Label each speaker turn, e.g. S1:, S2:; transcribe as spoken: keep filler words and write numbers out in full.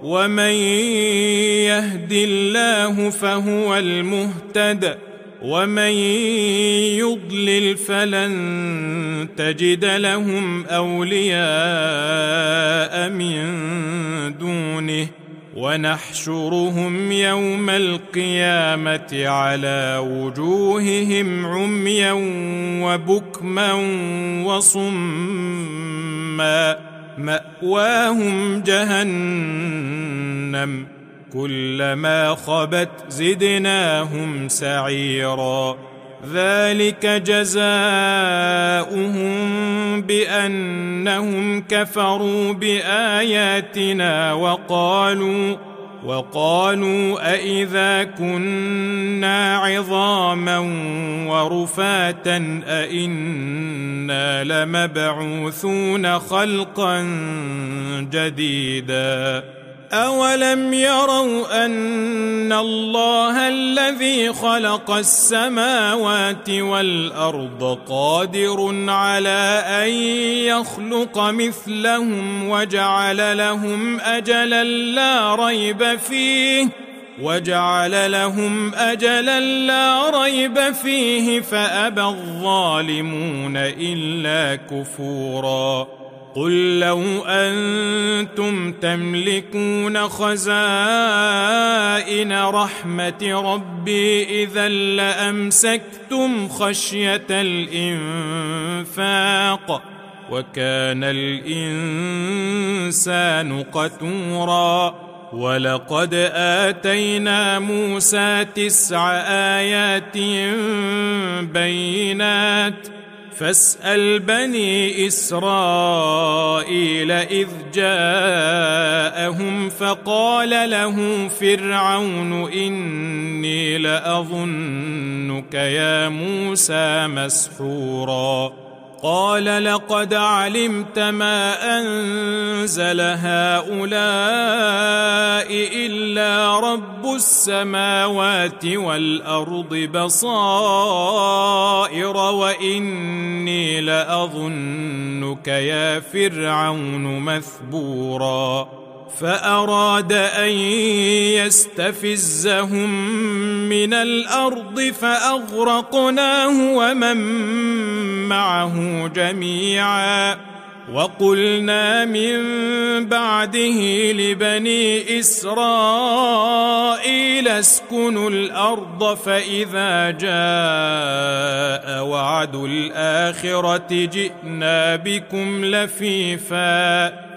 S1: ومن يهد الله فهو المهتد ومن يضلل فلن تجد لهم أولياء من دونه ونحشرهم يوم القيامة على وجوههم عميا وبكما وصما مأواهم جهنم كلما خبت زدناهم سعيرا ذلك جزاؤهم بأنهم كفروا بآياتنا وقالوا وقالوا أإذا كنا عظاما ورفاتا أإنا لمبعوثون خلقا جديدا أولم يروا أن الله الذي خلق السماوات والأرض قادر على أن يخلق مثلهم وجعل لهم أجلا لا ريب فيه وجعل لهم أجلا لا ريب فيه فأبى الظالمون إلا كفورا قل لو أنتم تملكون خزائن رحمة ربي إذا لأمسكتم خشية الإنفاق وكان الإنسان قتورا ولقد آتينا موسى تسع آيات بينات فاسأل بني إسرائيل إذ جاءهم فقال له فرعون إني لأظنك يا موسى مسحورا قال لقد علمت ما أنزل هؤلاء إلا رب السماوات والأرض بصائر وإني لأظنك يا فرعون مثبورا فأراد أن يستفزهم من الأرض فأغرقناه ومن معه جميعا وقلنا من بعده لبني إسرائيل اسكنوا الأرض فإذا جاء وعد الآخرة جئنا بكم لفيفا